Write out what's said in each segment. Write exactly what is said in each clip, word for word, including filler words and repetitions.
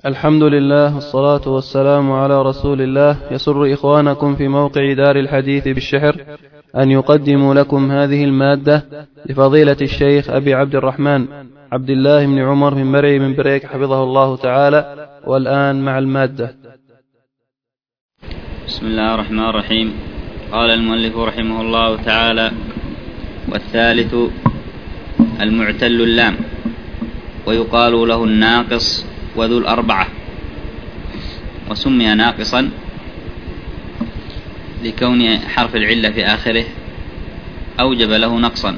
الحمد لله والصلاة والسلام على رسول الله. يسر إخوانكم في موقع دار الحديث بالشحر أن يقدموا لكم هذه المادة لفضيلة الشيخ أبي عبد الرحمن عبد الله بن عمر بن مرعي من بريك حفظه الله تعالى. والآن مع المادة. بسم الله الرحمن الرحيم. قال المؤلف رحمه الله تعالى: والثالث المعتل اللام، ويقال له الناقص وذو الأربعة، وسمي ناقصا لكون حرف العلة في آخره أوجب له نقصا،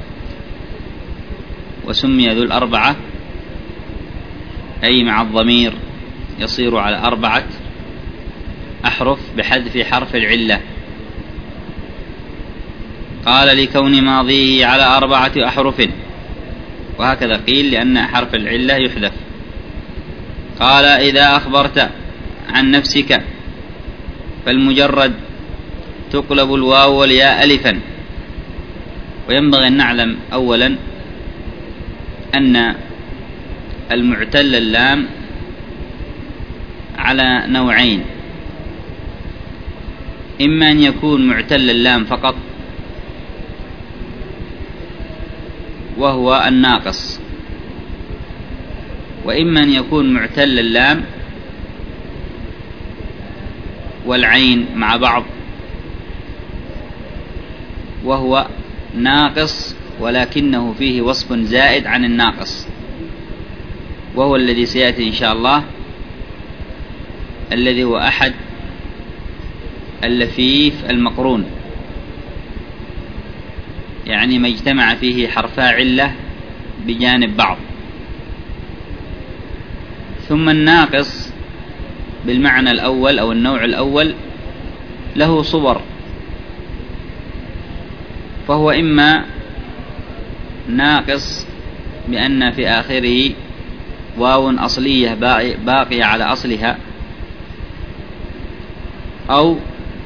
وسمي ذو الأربعة أي مع الضمير يصير على أربعة أحرف بحذف حرف العلة. قال: لكون ماضيه على أربعة أحرف، وهكذا قيل لأن حرف العلة يحذف. قال: إذا أخبرت عن نفسك فالمجرد تقلب الواو والياء ألفا. وينبغي أن نعلم أولا أن المعتل اللام على نوعين: إما أن يكون معتل اللام فقط وهو الناقص، وإما أن يكون معتل اللام والعين مع بعض وهو ناقص، ولكنه فيه وصف زائد عن الناقص، وهو الذي سيأتي إن شاء الله، الذي هو أحد اللفيف المقرون، يعني ما اجتمع فيه حرفا علة بجانب بعض. ثم الناقص بالمعنى الأول أو النوع الأول له صور، فهو إما ناقص بأن في آخره واو أصلية باقية على أصلها، أو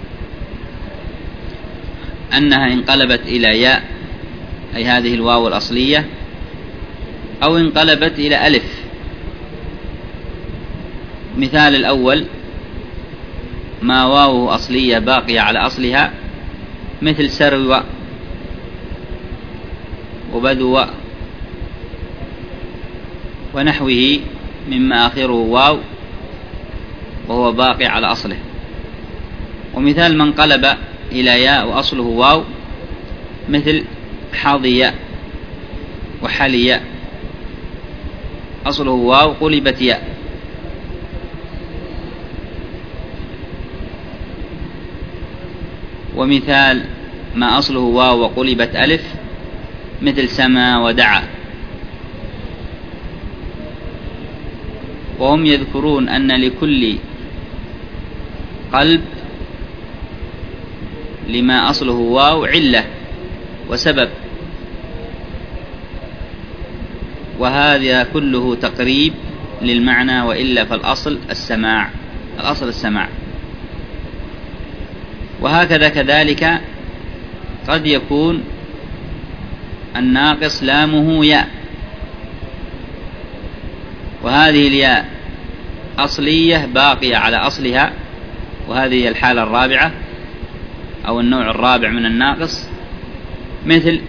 أنها انقلبت إلى ياء أي هذه الواو الأصلية، أو انقلبت إلى ألف. مثال الأول ما واو أصلية باقية على أصلها، مثل سروى وبدو ونحوه مما آخره واو وهو باقي على أصله. ومثال من قلب إلى ياء وأصله واو، مثل حظي وحلي، أصله واو قلبت ياء. ومثال ما أصله واو وقلبت ألف، مثل سما ودعا. وهم يذكرون أن لكل قلب لما أصله واو علة وسبب، وهذا كله تقريب للمعنى، وإلا فالأصل السماع، الأصل السماع. وهكذا كذلك قد يكون الناقص لامه ياء، وهذه الياء أصلية باقية على أصلها، وهذه الحالة الرابعة أو النوع الرابع من الناقص، مثل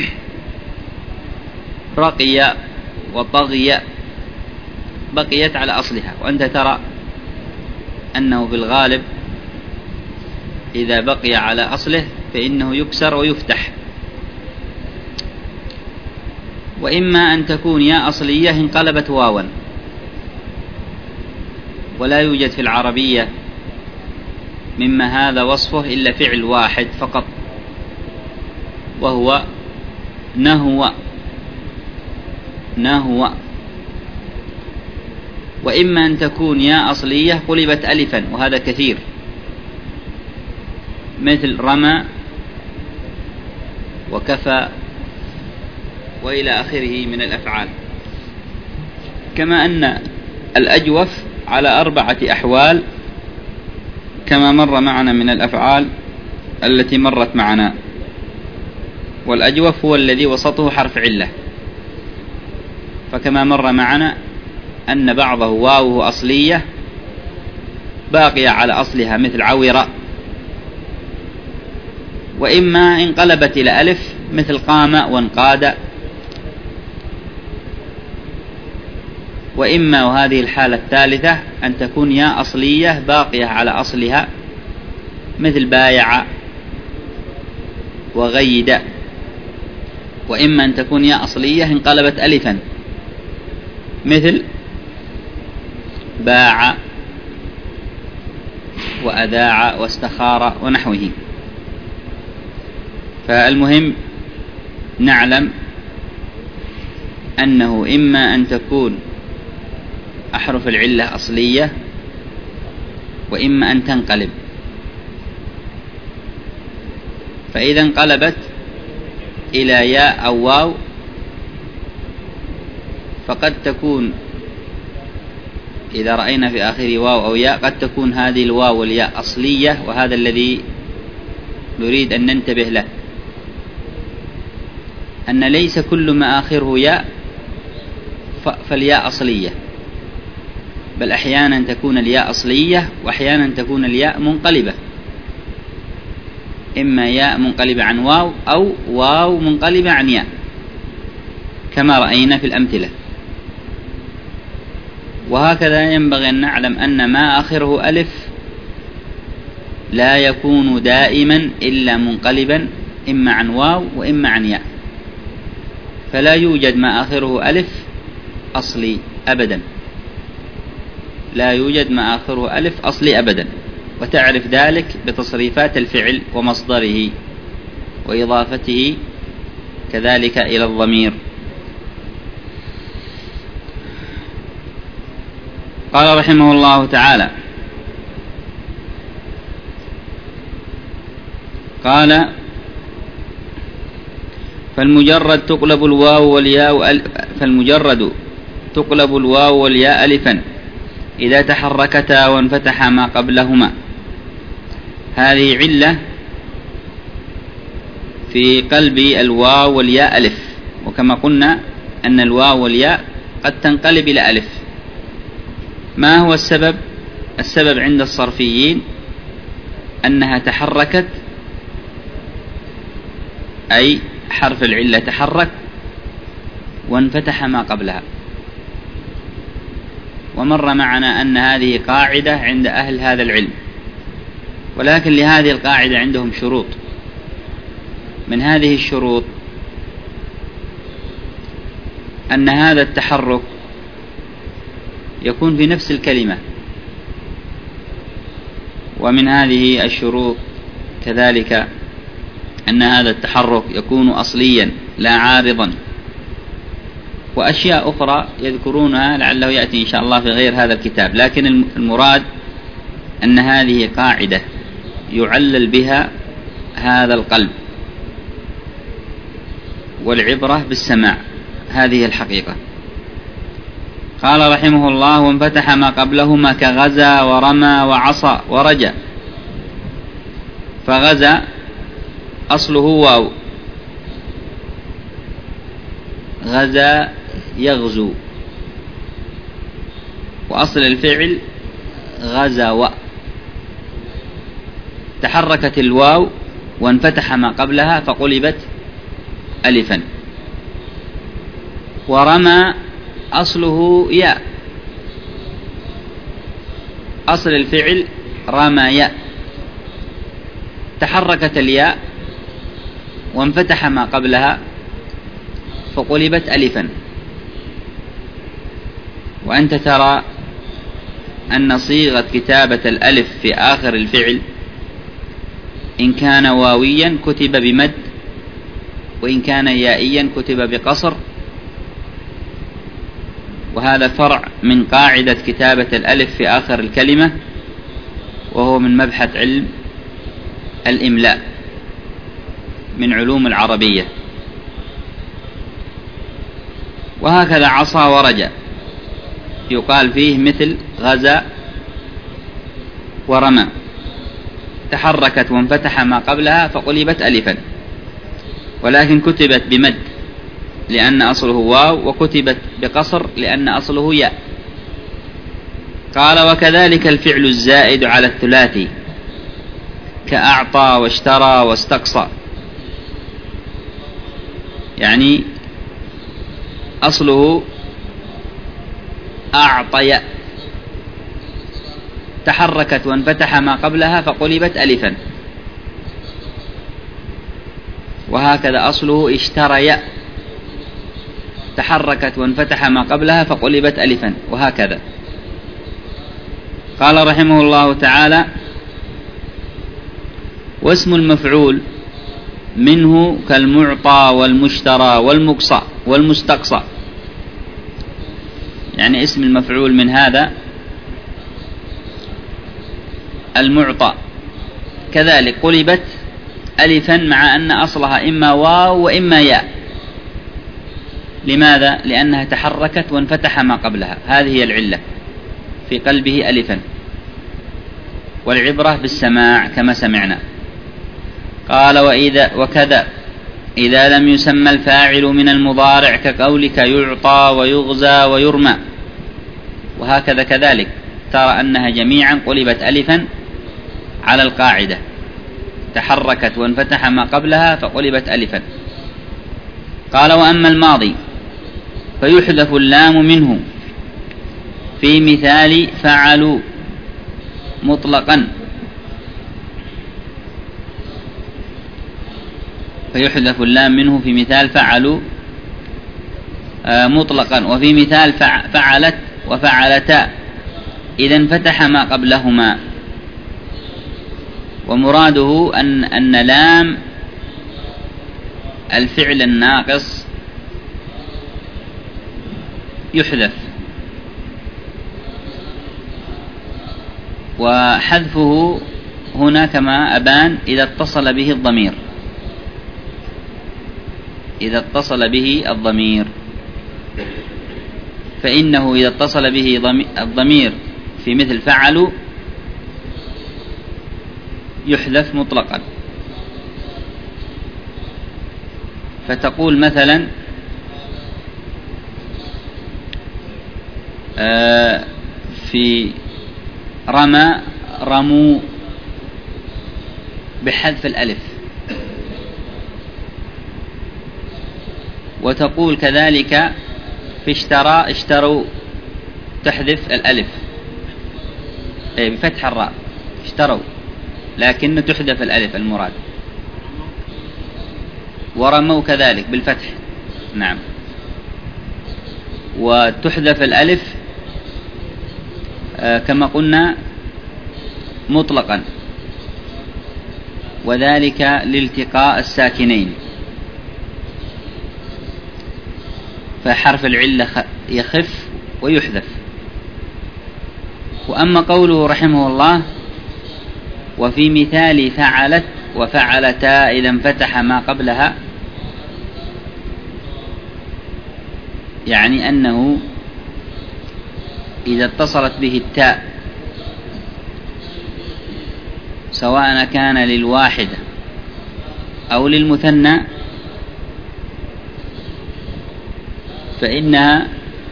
رقي وطغي بقيت على أصلها. وأنت ترى أنه بالغالب إذا بقي على أصله فإنه يكسر ويفتح. وإما أن تكون ياء أصلية انقلبت واوا، ولا يوجد في العربية مما هذا وصفه إلا فعل واحد فقط، وهو نهو نهو. وإما أن تكون ياء أصلية قلبت ألفا، وهذا كثير، مثل رمى وكفى وإلى آخره من الأفعال. كما أن الأجوف على أربعة أحوال كما مر معنا من الأفعال التي مرت معنا، والأجوف هو الذي وسطه حرف علة، فكما مر معنا أن بعضه واوه أصلية باقية على أصلها مثل عورة، وإما انقلبت إلى ألف مثل قام وانقاد، وإما وهذه الحالة الثالثة أن تكون ياء أصلية باقية على أصلها مثل بايع وغيد، وإما أن تكون ياء أصلية انقلبت ألفا مثل باع وأذاع واستخار ونحوه. فالمهم نعلم أنه إما أن تكون أحرف العلة أصلية، وإما أن تنقلب. فإذا انقلبت إلى ياء أو واو فقد تكون، إذا رأينا في آخر واو أو ياء، قد تكون هذه الواو والياء أصلية، وهذا الذي نريد أن ننتبه له، أن ليس كل ما آخره ياء فالياء أصلية، بل أحيانا تكون الياء أصلية وأحيانا تكون الياء منقلبة، إما ياء منقلبة عن واو أو واو منقلبة عن ياء كما رأينا في الأمثلة. وهكذا ينبغي أن نعلم أن ما آخره ألف لا يكون دائما إلا منقلبا إما عن واو وإما عن ياء، فلا يوجد ما آخره ألف أصلي أبدا، لا يوجد ما آخره ألف أصلي أبدا. وتعرف ذلك بتصريفات الفعل ومصدره وإضافته كذلك إلى الضمير. قال رحمه الله تعالى: قال: فالمجرد تقلب الواو والياء فالمجرد تقلب الواو والياء ألفا إذا تحركتا وانفتح ما قبلهما. هذه علة في قلب الواو والياء ألف، وكما قلنا أن الواو والياء قد تنقلب إلى ألف. ما هو السبب؟ السبب عند الصرفيين أنها تحركت، أي حرف العلة تحرك وانفتح ما قبلها. ومر معنا أن هذه قاعدة عند أهل هذا العلم، ولكن لهذه القاعدة عندهم شروط. من هذه الشروط أن هذا التحرك يكون في نفس الكلمة، ومن هذه الشروط كذلك أن هذا التحرك يكون أصليا لا عارضا، وأشياء أخرى يذكرونها لعله يأتي إن شاء الله في غير هذا الكتاب. لكن المراد أن هذه قاعدة يعلل بها هذا القلب، والعبرة بالسماع، هذه الحقيقة. قال رحمه الله: وانفتح ما قبلهما كغزا ورمى وعصى ورجى. فغزا أصله واو، غزا يغزو، وأصل الفعل غزا. تحركت الواو وانفتح ما قبلها فقلبت ألفا. ورمى أصله ياء، أصل الفعل رمى ياء، تحركت الياء وانفتح ما قبلها فقلبت ألفا. وأنت ترى أن صيغة كتابة الألف في آخر الفعل إن كان واويا كتب بمد، وإن كان يائيا كتب بقصر، وهذا فرع من قاعدة كتابة الألف في آخر الكلمة، وهو من مبحث علم الإملاء من علوم العربية. وهكذا عصى ورجى يقال فيه مثل غزا ورمى، تحركت وانفتح ما قبلها فقلبت ألفا، ولكن كتبت بمد لأن أصله واو، وكتبت بقصر لأن أصله ياء. قال وكذلك الفعل الزائد على الثلاثي كأعطى واشترى واستقصى، يعني أصله أعطي، تحركت وانفتح ما قبلها فقلبت ألفا، وهكذا أصله اشتري، تحركت وانفتح ما قبلها فقلبت ألفا، وهكذا. قال رحمه الله تعالى: واسم المفعول منه كالمعطى والمشترى والمقصى والمستقصى، يعني اسم المفعول من هذا المعطى كذلك قلبت ألفا مع أن أصلها إما واو وإما ياء. لماذا؟ لأنها تحركت وانفتح ما قبلها، هذه هي العلة في قلبه ألفا، والعبرة بالسماع كما سمعنا. قال وإذا وكذا إذا لم يسمى الفاعل من المضارع كقولك يعطى ويغزى ويرمى، وهكذا كذلك ترى أنها جميعا قلبت ألفا على القاعدة، تحركت وانفتح ما قبلها فقلبت ألفا. قال وأما الماضي فيحذف اللام منه في مثال فعلوا مطلقا، فيحذف اللام منه في مثال فعلوا مطلقا، وفي مثال فعلت وفعلتا إذا انفتح ما قبلهما. ومراده أن أن لام الفعل الناقص يحذف، وحذفه هنا كما أبان إذا اتصل به الضمير، إذا اتصل به الضمير، فإنه إذا اتصل به الضمير في مثل فعلوا يحذف مطلقا. فتقول مثلا في رمى رموا بحذف الألف، وتقول كذلك في اشترى اشتروا تحذف الألف أي بفتح الراء اشتروا، لكن تحذف الألف المراد. ورموا كذلك بالفتح، نعم، وتحذف الألف كما قلنا مطلقا، وذلك لالتقاء الساكنين، فحرف العلة يخف ويحذف. وأما قوله رحمه الله وفي مثال فعلت وفعلتا إذا انفتح ما قبلها، يعني أنه إذا اتصلت به التاء سواء كان للواحدة أو للمثنى فإنها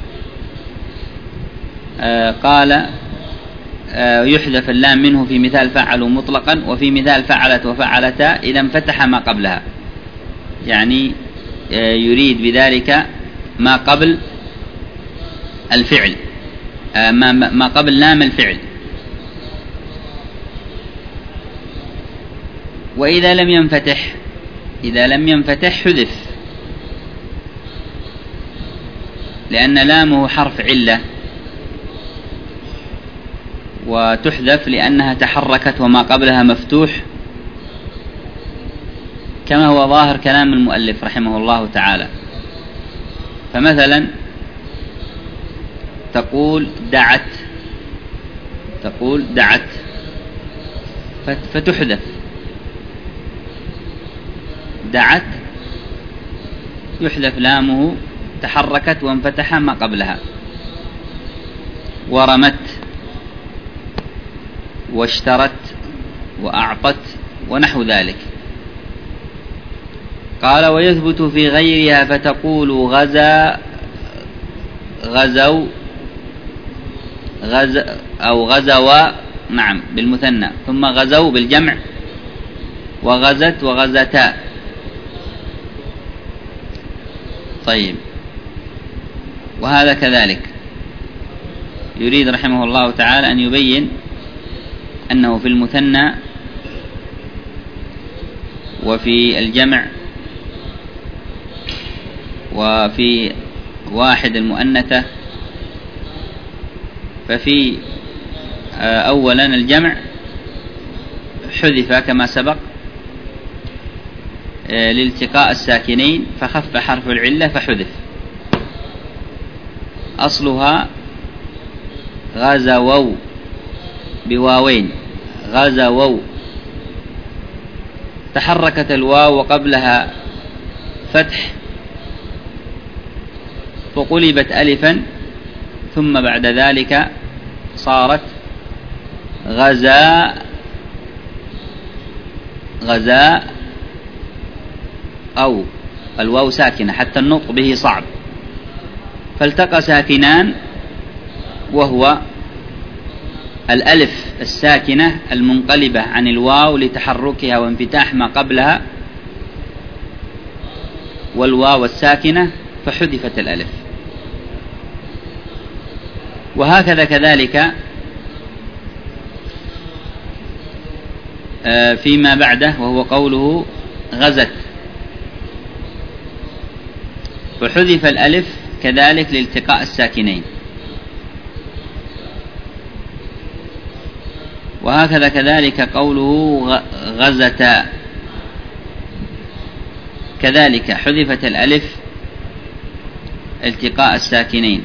آه قال آه يحذف اللام منه في مثال فعلوا مطلقا، وفي مثال فعلت وفعلتا إذا انفتح ما قبلها، يعني آه يريد بذلك ما قبل الفعل، آه ما, ما قبل لام الفعل. وإذا لم ينفتح إذا لم ينفتح حذف، لأن لامه حرف علة، وتحذف لأنها تحركت وما قبلها مفتوح، كما هو ظاهر كلام المؤلف رحمه الله تعالى. فمثلا تقول دعت تقول دعت فتحذف، دعت يحذف لامه، تحركت وانفتح ما قبلها. ورمت واشترت وأعطت ونحو ذلك. قال ويثبت في غيرها فتقول غزا غزوا غز أو غزوا نعم بالمثنى، ثم غزوا بالجمع، وغزت وغزتا. طيب، وهذا كذلك يريد رحمه الله تعالى أن يبين أنه في المثنى وفي الجمع وفي واحد المؤنثة، ففي أولا الجمع حذف كما سبق لالتقاء الساكنين، فخف حرف العلة فحذف. أصلها غزووا بواوين، غزووا، تحركت الواو وقبلها فتح فقلبت ألفا، ثم بعد ذلك صارت غزا غزا أو الواو ساكنة حتى النطق به صعب، فالتقى ساكنان، وهو الألف الساكنة المنقلبة عن الواو لتحركها وانفتاح ما قبلها، والواو الساكنة فحذفت الألف. وهكذا كذلك فيما بعده، وهو قوله غزت، فحذف الألف كذلك لالتقاء الساكنين. وهكذا كذلك قوله غزتا، كذلك حذفت الألف التقاء الساكنين،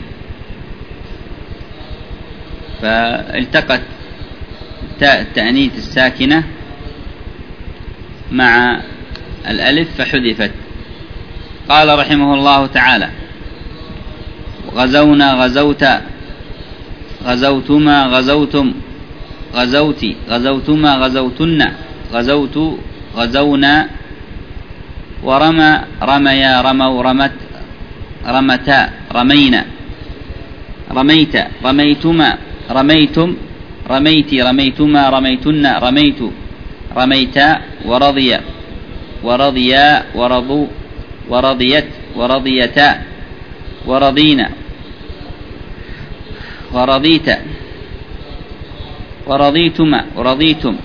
فالتقت تاء التأنيث الساكنة مع الألف فحذفت. قال رحمه الله تعالى: غزونا غزوتا، غزوتما غزوتم، غزوتي غزوتما غزوتن، غزوت غزونا، ورمى رميا رموا رمت رمتا رمينا، رميت رميتما رميتم، رميتي رميتما رميتن، رميت رميتا، ورضي ورضيا ورضوا ورضيت ورضيتا، ورضينا ورضيت ورضيتما ورضيتم،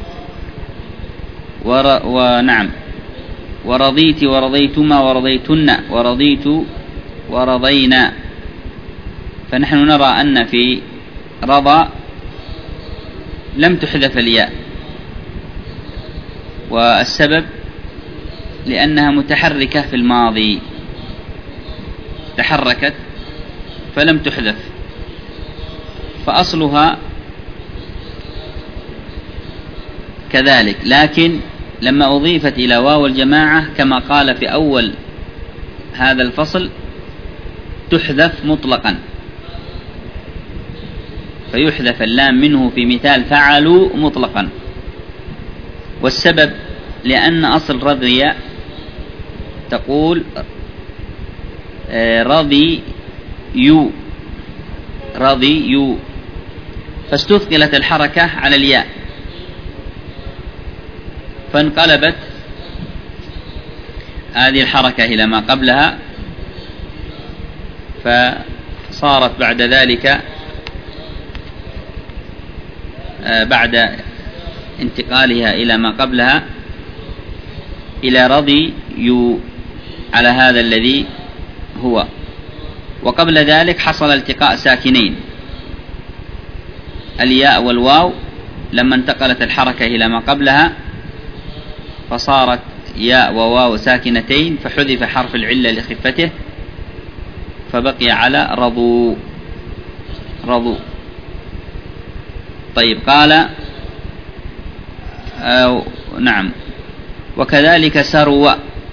ور ونعم ورضيت ورضيتما ورضيتن، ورضيت ورضينا. فنحن نرى أن في رضى لم تحذف الياء، والسبب لأنها متحركة في الماضي، تحركت فلم تحذف، فأصلها كذلك، لكن لما أضيفت إلى واو الجماعة كما قال في أول هذا الفصل تحذف مطلقا، فيحذف اللام منه في مثال فعلوا مطلقا. والسبب لأن أصل رضي تقول رضي يو، رضي يو، فاستثقلت الحركة على الياء فانقلبت هذه الحركة إلى ما قبلها، فصارت بعد ذلك بعد انتقالها إلى ما قبلها إلى رضي يو على هذا الذي هو. وقبل ذلك حصل التقاء ساكنين الياء والواو، لما انتقلت الحركة إلى ما قبلها فصارت ياء وواو ساكنتين، فحذف حرف العلة لخفته فبقي على رضوا رضوا. طيب، قال آه نعم وكذلك سروا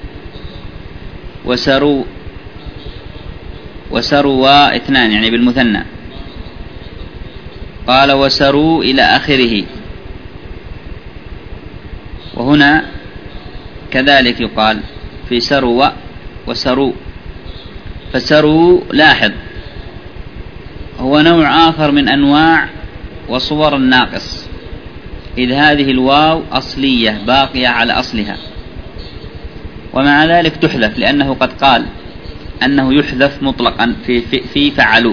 وسروا وسروا اثنان يعني بالمثنى. قال وسروا إلى آخره، وهنا كذلك يقال في سروا وسروا. فسروا لاحظ هو نوع آخر من أنواع وصور الناقص، إذ هذه الواو أصلية باقية على أصلها، ومع ذلك تحذف، لأنه قد قال أنه يحذف مطلقا في, في, في فعلوا،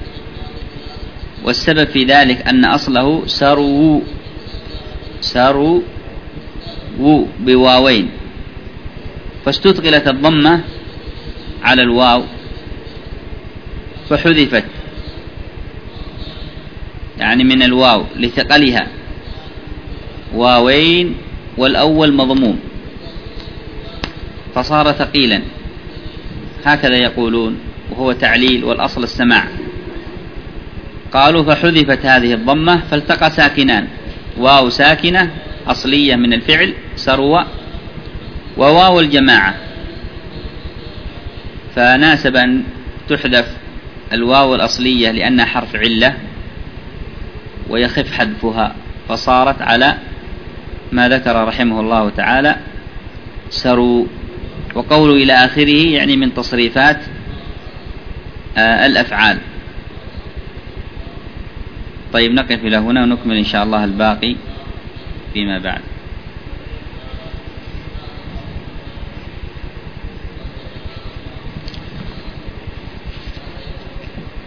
والسبب في ذلك أن أصله سروا سروا بواوين، فاستثقلت الضمة على الواو فحذفت، يعني من الواو لثقلها واوين والأول مضموم فصار ثقيلا، هكذا يقولون، وهو تعليل والأصل السماع. قالوا فحذفت هذه الضمة فالتقى ساكنان، واو ساكنة أصلية من الفعل سروى، وواو الجماعة، فناسب أن تحذف الواو الأصلية لأنها حرف علة ويخف حذفها، فصارت على ما ذكر رحمه الله تعالى سروا. وقوله إلى آخره يعني من تصريفات آه الأفعال. طيب نقف إلى هنا ونكمل إن شاء الله الباقي فيما بعد.